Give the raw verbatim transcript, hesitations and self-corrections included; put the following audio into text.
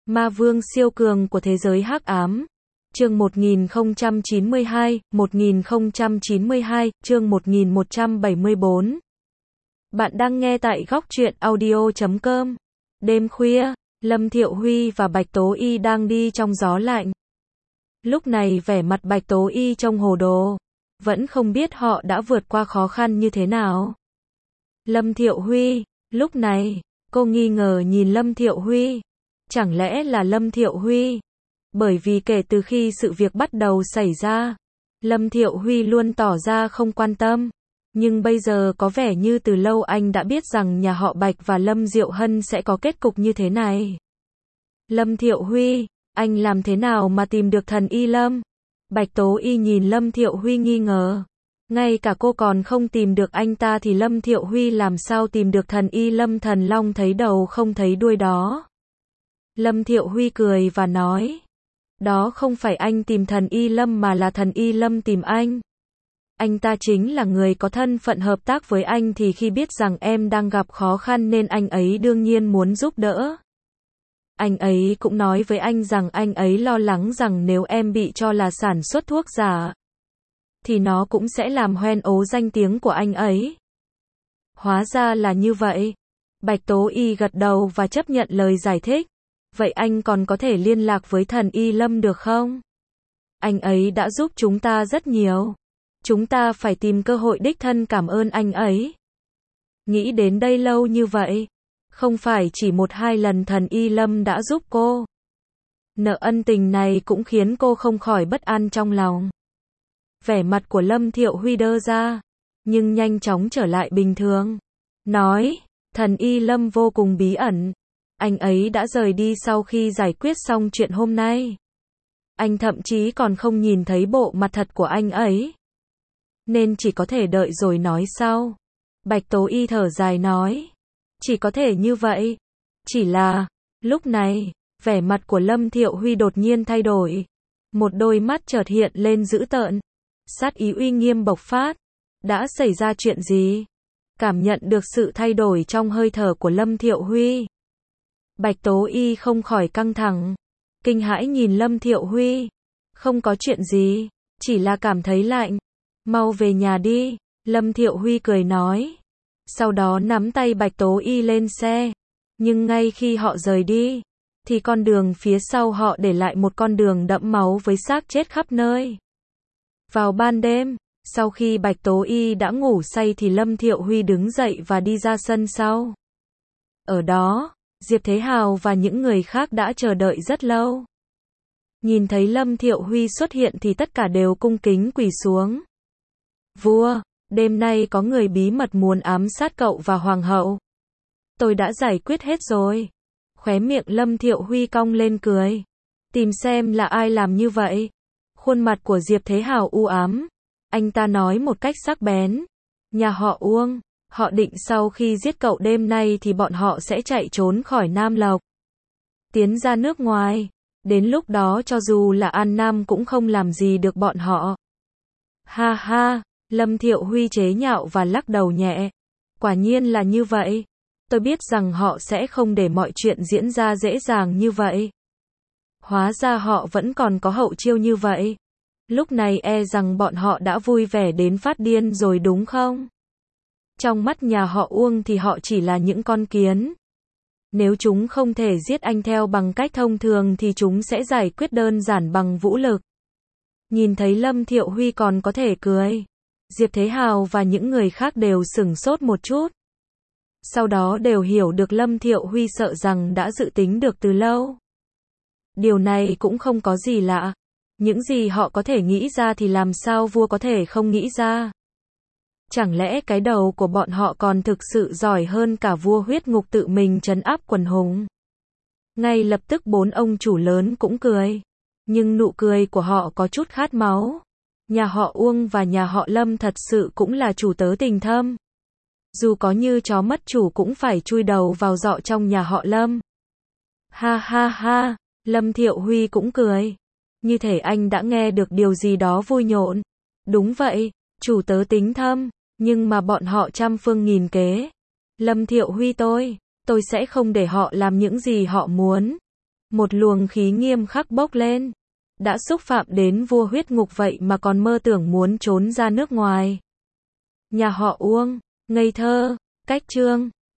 Ma vương siêu cường của thế giới hắc ám. Chương một nghìn không trăm chín mươi hai, một nghìn không trăm chín mươi hai, chương một nghìn một trăm bảy mươi bốn. Bạn đang nghe tại góc truyện audio chấm com. Đêm khuya, Lâm Thiệu Huy và Bạch Tố Y đang đi trong gió lạnh. Lúc này vẻ mặt Bạch Tố Y trông hồ đồ, vẫn không biết họ đã vượt qua khó khăn như thế nào. Lâm Thiệu Huy, lúc này, cô nghi ngờ nhìn Lâm Thiệu Huy. Chẳng lẽ là Lâm Thiệu Huy? Bởi vì kể từ khi sự việc bắt đầu xảy ra, Lâm Thiệu Huy luôn tỏ ra không quan tâm. Nhưng bây giờ có vẻ như từ lâu anh đã biết rằng nhà họ Bạch và Lâm Diệu Hân sẽ có kết cục như thế này. Lâm Thiệu Huy, anh làm thế nào mà tìm được thần Y Lâm? Bạch Tố Y nhìn Lâm Thiệu Huy nghi ngờ. Ngay cả cô còn không tìm được anh ta thì Lâm Thiệu Huy làm sao tìm được thần Y Lâm? Thần long thấy đầu không thấy đuôi đó. Lâm Thiệu Huy cười và nói, đó không phải anh tìm thần Y Lâm mà là thần Y Lâm tìm anh. Anh ta chính là người có thân phận hợp tác với anh, thì khi biết rằng em đang gặp khó khăn nên anh ấy đương nhiên muốn giúp đỡ. Anh ấy cũng nói với anh rằng anh ấy lo lắng rằng nếu em bị cho là sản xuất thuốc giả, thì nó cũng sẽ làm hoen ố danh tiếng của anh ấy. Hóa ra là như vậy. Bạch Tố Y gật đầu và chấp nhận lời giải thích. Vậy anh còn có thể liên lạc với thần Y Lâm được không? Anh ấy đã giúp chúng ta rất nhiều. Chúng ta phải tìm cơ hội đích thân cảm ơn anh ấy. Nghĩ đến đây lâu như vậy, không phải chỉ một hai lần thần Y Lâm đã giúp cô. Nợ ân tình này cũng khiến cô không khỏi bất an trong lòng. Vẻ mặt của Lâm Thiệu Huy đơ ra, nhưng nhanh chóng trở lại bình thường. Nói, thần Y Lâm vô cùng bí ẩn. Anh ấy đã rời đi sau khi giải quyết xong chuyện hôm nay. Anh thậm chí còn không nhìn thấy bộ mặt thật của anh ấy, nên chỉ có thể đợi rồi nói sau. Bạch Tố Y thở dài nói, chỉ có thể như vậy. Chỉ là, lúc này, vẻ mặt của Lâm Thiệu Huy đột nhiên thay đổi. Một đôi mắt chợt hiện lên dữ tợn. Sát ý uy nghiêm bộc phát. Đã xảy ra chuyện gì? Cảm nhận được sự thay đổi trong hơi thở của Lâm Thiệu Huy, Bạch Tố Y không khỏi căng thẳng, kinh hãi nhìn Lâm Thiệu Huy. Không có chuyện gì, chỉ là cảm thấy lạnh. Mau về nhà đi, Lâm Thiệu Huy cười nói. Sau đó nắm tay Bạch Tố Y lên xe. Nhưng ngay khi họ rời đi, thì con đường phía sau họ để lại một con đường đẫm máu với xác chết khắp nơi. Vào ban đêm, sau khi Bạch Tố Y đã ngủ say thì Lâm Thiệu Huy đứng dậy và đi ra sân sau. Ở đó, Diệp Thế Hào và những người khác đã chờ đợi rất lâu. Nhìn thấy Lâm Thiệu Huy xuất hiện thì tất cả đều cung kính quỳ xuống. Vua, đêm nay có người bí mật muốn ám sát cậu và Hoàng hậu. Tôi đã giải quyết hết rồi. Khóe miệng Lâm Thiệu Huy cong lên cười. Tìm xem là ai làm như vậy. Khuôn mặt của Diệp Thế Hào u ám. Anh ta nói một cách sắc bén. Nhà họ Uông. Họ định sau khi giết cậu đêm nay thì bọn họ sẽ chạy trốn khỏi Nam Lộc, tiến ra nước ngoài. Đến lúc đó cho dù là An Nam cũng không làm gì được bọn họ. Ha ha, Lâm Thiệu Huy chế nhạo và lắc đầu nhẹ. Quả nhiên là như vậy. Tôi biết rằng họ sẽ không để mọi chuyện diễn ra dễ dàng như vậy. Hóa ra họ vẫn còn có hậu chiêu như vậy. Lúc này e rằng bọn họ đã vui vẻ đến phát điên rồi đúng không? Trong mắt nhà họ Uông thì họ chỉ là những con kiến. Nếu chúng không thể giết anh theo bằng cách thông thường thì chúng sẽ giải quyết đơn giản bằng vũ lực. Nhìn thấy Lâm Thiệu Huy còn có thể cười, Diệp Thế Hào và những người khác đều sửng sốt một chút. Sau đó đều hiểu được Lâm Thiệu Huy sợ rằng đã dự tính được từ lâu. Điều này cũng không có gì lạ. Những gì họ có thể nghĩ ra thì làm sao vua có thể không nghĩ ra. Chẳng lẽ cái đầu của bọn họ còn thực sự giỏi hơn cả vua huyết ngục tự mình trấn áp quần hùng? Ngay lập tức bốn ông chủ lớn cũng cười. Nhưng nụ cười của họ có chút khát máu. Nhà họ Uông và nhà họ Lâm thật sự cũng là chủ tớ tình thâm. Dù có như chó mất chủ cũng phải chui đầu vào giọ trong nhà họ Lâm. Ha ha ha, Lâm Thiệu Huy cũng cười. Như thể anh đã nghe được điều gì đó vui nhộn. Đúng vậy, chủ tớ tính thâm. Nhưng mà bọn họ trăm phương nghìn kế. Lâm Thiệu Huy tôi, tôi sẽ không để họ làm những gì họ muốn. Một luồng khí nghiêm khắc bốc lên. Đã xúc phạm đến vua huyết ngục vậy mà còn mơ tưởng muốn trốn ra nước ngoài. Nhà họ Uông, ngây thơ, cách chương